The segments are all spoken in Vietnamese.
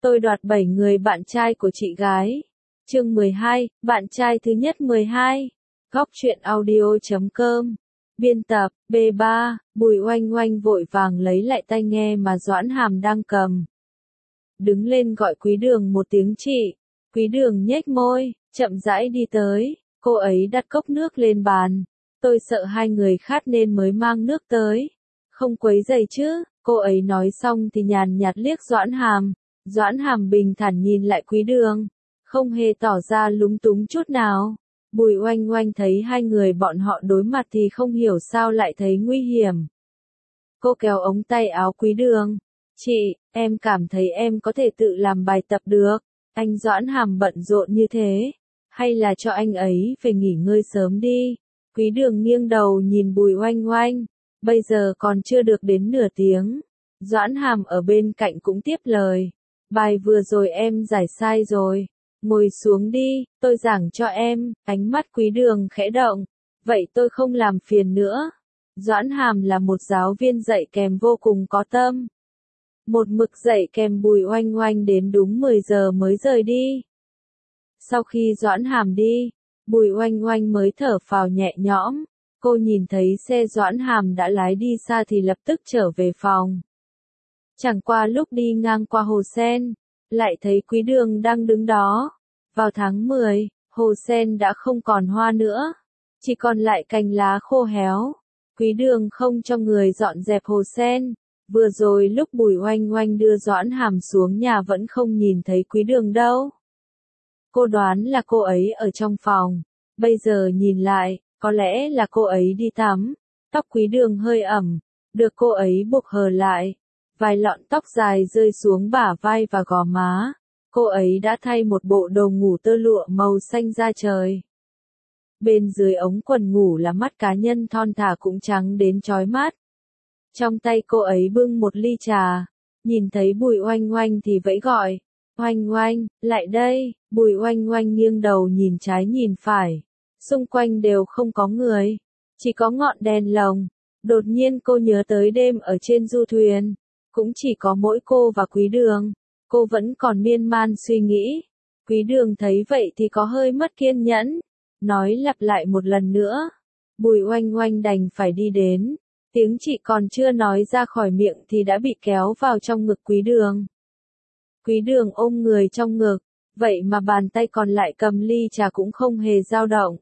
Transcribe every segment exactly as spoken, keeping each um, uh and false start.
Tôi đoạt bảy người bạn trai của chị gái. Chương mười hai, bạn trai thứ nhất mười hai. Góc truyện audio chấm com. Biên tập, B ba, Bùi Oanh Oanh vội vàng lấy lại tai nghe mà Doãn Hàm đang cầm. Đứng lên gọi Quý Đường một tiếng chị. Quý Đường nhếch môi, chậm rãi đi tới, cô ấy đặt cốc nước lên bàn. Tôi sợ hai người khát nên mới mang nước tới. Không quấy rầy chứ, cô ấy nói xong thì nhàn nhạt liếc Doãn Hàm. Doãn Hàm bình thản nhìn lại Quý Đường, không hề tỏ ra lúng túng chút nào. Bùi Oanh Oanh thấy hai người bọn họ đối mặt thì không hiểu sao lại thấy nguy hiểm. Cô kéo ống tay áo Quý Đường. Chị, em cảm thấy em có thể tự làm bài tập được. Anh Doãn Hàm bận rộn như thế. Hay là cho anh ấy về nghỉ ngơi sớm đi. Quý Đường nghiêng đầu nhìn Bùi Oanh Oanh. Bây giờ còn chưa được đến nửa tiếng. Doãn Hàm ở bên cạnh cũng tiếp lời. Bài vừa rồi em giải sai rồi. Ngồi xuống đi, tôi giảng cho em. Ánh mắt Quý Đường khẽ động. Vậy tôi không làm phiền nữa. Doãn Hàm là một giáo viên dạy kèm vô cùng có tâm. Một mực dạy kèm Bùi Oanh Oanh đến đúng mười giờ mới rời đi. Sau khi Doãn Hàm đi, Bùi Oanh Oanh mới thở phào nhẹ nhõm. Cô nhìn thấy xe Doãn Hàm đã lái đi xa thì lập tức trở về phòng. Chẳng qua lúc đi ngang qua hồ sen, lại thấy Quý Đường đang đứng đó. Vào tháng mười, hồ sen đã không còn hoa nữa, chỉ còn lại cành lá khô héo. Quý Đường không cho người dọn dẹp hồ sen. Vừa rồi lúc Bùi Oanh Oanh đưa Doãn Hàm xuống nhà vẫn không nhìn thấy Quý Đường đâu. Cô đoán là cô ấy ở trong phòng. Bây giờ nhìn lại, có lẽ là cô ấy đi tắm. Tóc Quý Đường hơi ẩm, được cô ấy buộc hờ lại. Vài lọn tóc dài rơi xuống bả vai và gò má. Cô ấy đã thay một bộ đồ ngủ tơ lụa màu xanh da trời. Bên dưới ống quần ngủ là mắt cá nhân thon thả cũng trắng đến chói mắt. Trong tay cô ấy bưng một ly trà. Nhìn thấy Bùi Oanh Oanh thì vẫy gọi. Oanh Oanh, lại đây. Bùi Oanh Oanh nghiêng đầu nhìn trái nhìn phải. Xung quanh đều không có người. Chỉ có ngọn đèn lồng. Đột nhiên cô nhớ tới đêm ở trên du thuyền. Cũng chỉ có mỗi cô và Quý Đường. Cô vẫn còn miên man suy nghĩ. Quý Đường thấy vậy thì có hơi mất kiên nhẫn. Nói lặp lại một lần nữa. Bùi Oanh Oanh đành phải đi đến. Tiếng chị còn chưa nói ra khỏi miệng thì đã bị kéo vào trong ngực Quý Đường. Quý Đường ôm người trong ngực. Vậy mà bàn tay còn lại cầm ly trà cũng không hề dao động.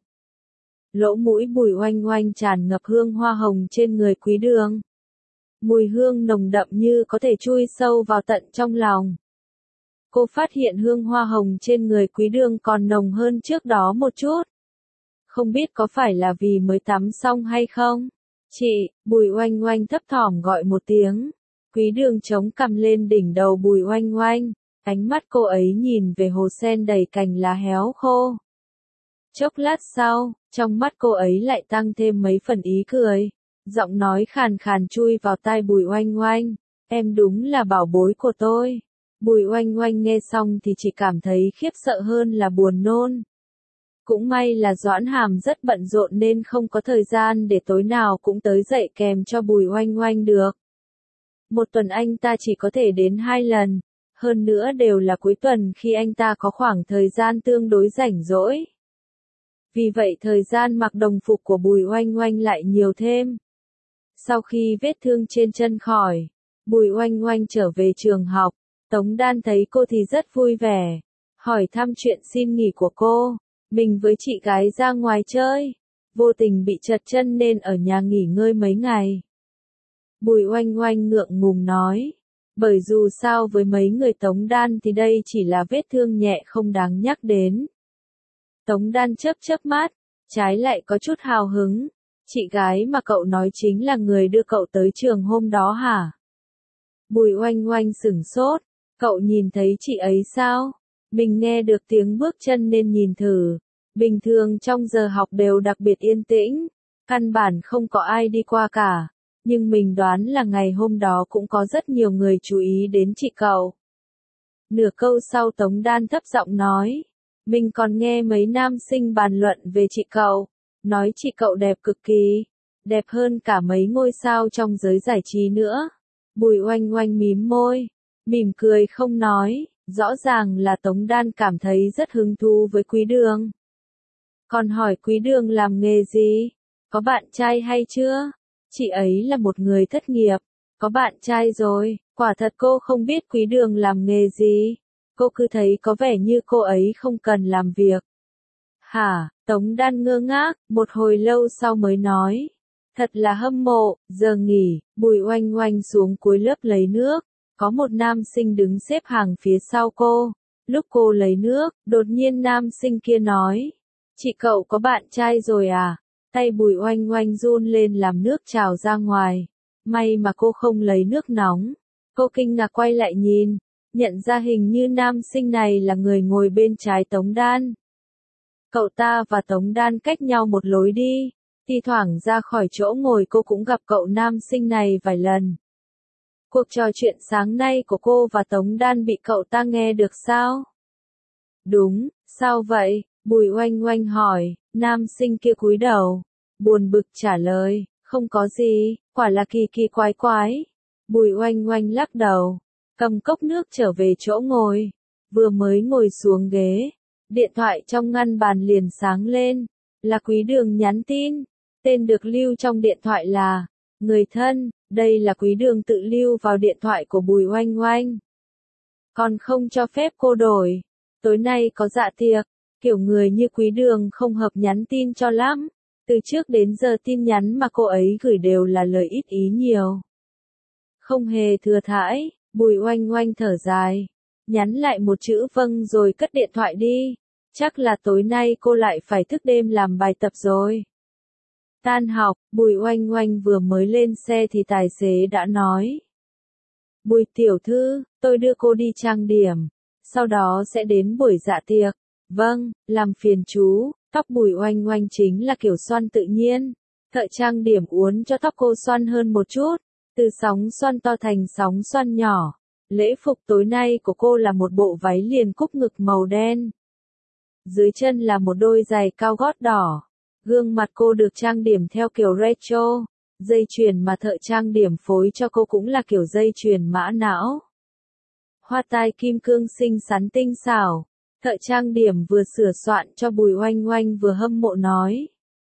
Lỗ mũi Bùi Oanh Oanh tràn ngập hương hoa hồng trên người Quý Đường. Mùi hương nồng đậm như có thể chui sâu vào tận trong lòng. Cô phát hiện hương hoa hồng trên người Quý Đường còn nồng hơn trước đó một chút. Không biết có phải là vì mới tắm xong hay không? Chị, Bùi Oanh Oanh thấp thỏm gọi một tiếng. Quý Đường chống cằm lên đỉnh đầu Bùi Oanh Oanh. Ánh mắt cô ấy nhìn về hồ sen đầy cành lá héo khô. Chốc lát sau, trong mắt cô ấy lại tăng thêm mấy phần ý cười. Giọng nói khàn khàn chui vào tai Bùi Oanh Oanh. Em đúng là bảo bối của tôi. Bùi Oanh Oanh nghe xong thì chỉ cảm thấy khiếp sợ hơn là buồn nôn. Cũng may là Doãn Hàm rất bận rộn nên không có thời gian để tối nào cũng tới dạy kèm cho Bùi Oanh Oanh được. Một tuần anh ta chỉ có thể đến hai lần, hơn nữa đều là cuối tuần khi anh ta có khoảng thời gian tương đối rảnh rỗi. Vì vậy thời gian mặc đồng phục của Bùi Oanh Oanh lại nhiều thêm. Sau khi vết thương trên chân khỏi, Bùi Oanh Oanh trở về trường học, Tống Đan thấy cô thì rất vui vẻ, hỏi thăm chuyện xin nghỉ của cô. Mình với chị gái ra ngoài chơi, vô tình bị trật chân nên ở nhà nghỉ ngơi mấy ngày. Bùi Oanh Oanh ngượng ngùng nói, bởi dù sao với mấy người Tống Đan thì đây chỉ là vết thương nhẹ không đáng nhắc đến. Tống Đan chớp chớp mắt, trái lại có chút hào hứng. Chị gái mà cậu nói chính là người đưa cậu tới trường hôm đó hả? Bùi Oanh Oanh sửng sốt, cậu nhìn thấy chị ấy sao? Mình nghe được tiếng bước chân nên nhìn thử. Bình thường trong giờ học đều đặc biệt yên tĩnh, căn bản không có ai đi qua cả. Nhưng mình đoán là ngày hôm đó cũng có rất nhiều người chú ý đến chị cậu. Nửa câu sau Tống Đan thấp giọng nói. Mình còn nghe mấy nam sinh bàn luận về chị cậu. Nói chị cậu đẹp cực kỳ. Đẹp hơn cả mấy ngôi sao trong giới giải trí nữa. Bùi Oanh Oanh mím môi. Mỉm cười không nói. Rõ ràng là Tống Đan cảm thấy rất hứng thú với Quý Đường. Còn hỏi Quý Đường làm nghề gì? Có bạn trai hay chưa? Chị ấy là một người thất nghiệp. Có bạn trai rồi, quả thật cô không biết Quý Đường làm nghề gì. Cô cứ thấy có vẻ như cô ấy không cần làm việc. Hả? Tống Đan ngơ ngác, một hồi lâu sau mới nói. Thật là hâm mộ, giờ nghỉ, Bùi Oanh Oanh xuống cuối lớp lấy nước. Có một nam sinh đứng xếp hàng phía sau cô. Lúc cô lấy nước, đột nhiên nam sinh kia nói. Chị cậu có bạn trai rồi à? Tay Bùi Oanh Oanh run lên làm nước trào ra ngoài. May mà cô không lấy nước nóng. Cô kinh ngạc quay lại nhìn. Nhận ra hình như nam sinh này là người ngồi bên trái Tống Đan. Cậu ta và Tống Đan cách nhau một lối đi. Thi thoảng ra khỏi chỗ ngồi cô cũng gặp cậu nam sinh này vài lần. Cuộc trò chuyện sáng nay của cô và Tống Đan bị cậu ta nghe được sao? Đúng, sao vậy? Bùi Oanh Oanh hỏi, nam sinh kia cúi đầu. Buồn bực trả lời, không có gì, quả là kỳ kỳ quái quái. Bùi Oanh Oanh lắc đầu, cầm cốc nước trở về chỗ ngồi. Vừa mới ngồi xuống ghế, điện thoại trong ngăn bàn liền sáng lên. Là Quý Đường nhắn tin. Tên được lưu trong điện thoại là người thân. Đây là Quý Đường tự lưu vào điện thoại của Bùi Oanh Oanh. Còn không cho phép cô đổi. Tối nay có dạ tiệc. Kiểu người như Quý Đường không hợp nhắn tin cho lắm. Từ trước đến giờ tin nhắn mà cô ấy gửi đều là lời ít ý nhiều. Không hề thừa thãi, Bùi Oanh Oanh thở dài. Nhắn lại một chữ vâng rồi cất điện thoại đi. Chắc là tối nay cô lại phải thức đêm làm bài tập rồi. Tan học, Bùi Oanh Oanh vừa mới lên xe thì tài xế đã nói. Bùi tiểu thư, tôi đưa cô đi trang điểm. Sau đó sẽ đến buổi dạ tiệc. Vâng, làm phiền chú. Tóc Bùi Oanh Oanh chính là kiểu xoăn tự nhiên. Thợ trang điểm uốn cho tóc cô xoăn hơn một chút. Từ sóng xoăn to thành sóng xoăn nhỏ. Lễ phục tối nay của cô là một bộ váy liền cúc ngực màu đen. Dưới chân là một đôi giày cao gót đỏ. Gương mặt cô được trang điểm theo kiểu retro. Dây chuyền mà thợ trang điểm phối cho cô cũng là kiểu dây chuyền mã não. Hoa tai kim cương xinh xắn tinh xảo. Thợ trang điểm vừa sửa soạn cho Bùi Oanh Oanh vừa hâm mộ nói.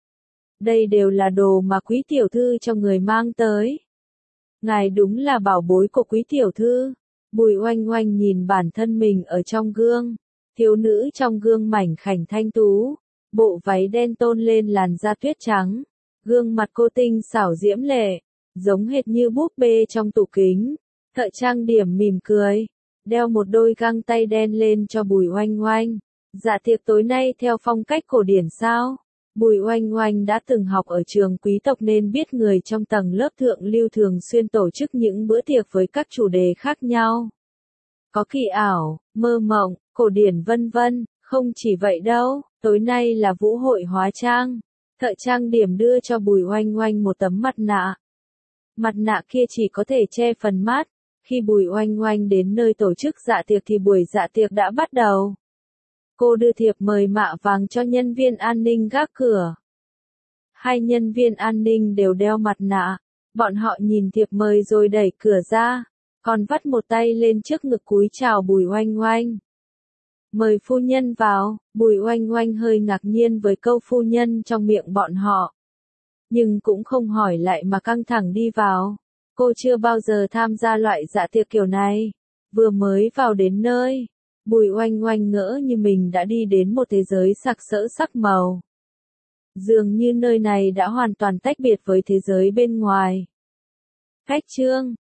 Đây đều là đồ mà quý tiểu thư cho người mang tới. Ngài đúng là bảo bối của quý tiểu thư. Bùi Oanh Oanh nhìn bản thân mình ở trong gương. Thiếu nữ trong gương mảnh khảnh thanh tú. Bộ váy đen tôn lên làn da tuyết trắng. Gương mặt cô tinh xảo diễm lệ. Giống hệt như búp bê trong tủ kính. Thợ trang điểm mỉm cười. Đeo một đôi găng tay đen lên cho Bùi Oanh Oanh. Dạ tiệc tối nay theo phong cách cổ điển sao? Bùi Oanh Oanh đã từng học ở trường quý tộc nên biết người trong tầng lớp thượng lưu thường xuyên tổ chức những bữa tiệc với các chủ đề khác nhau. Có kỳ ảo, mơ mộng, cổ điển vân vân, không chỉ vậy đâu, tối nay là vũ hội hóa trang. Thợ trang điểm đưa cho Bùi Oanh Oanh một tấm mặt nạ. Mặt nạ kia chỉ có thể che phần mắt. Khi Bùi Oanh Oanh đến nơi tổ chức dạ tiệc thì buổi dạ tiệc đã bắt đầu. Cô đưa thiệp mời mạ vàng cho nhân viên an ninh gác cửa. Hai nhân viên an ninh đều đeo mặt nạ. Bọn họ nhìn thiệp mời rồi đẩy cửa ra. Còn vắt một tay lên trước ngực cúi chào Bùi Oanh Oanh. Mời phu nhân vào. Bùi Oanh Oanh hơi ngạc nhiên với câu phu nhân trong miệng bọn họ. Nhưng cũng không hỏi lại mà căng thẳng đi vào. Cô chưa bao giờ tham gia loại dạ tiệc kiểu này. Vừa mới vào đến nơi. Bùi Oanh Oanh ngỡ như mình đã đi đến một thế giới sặc sỡ sắc màu. Dường như nơi này đã hoàn toàn tách biệt với thế giới bên ngoài. Khách trương,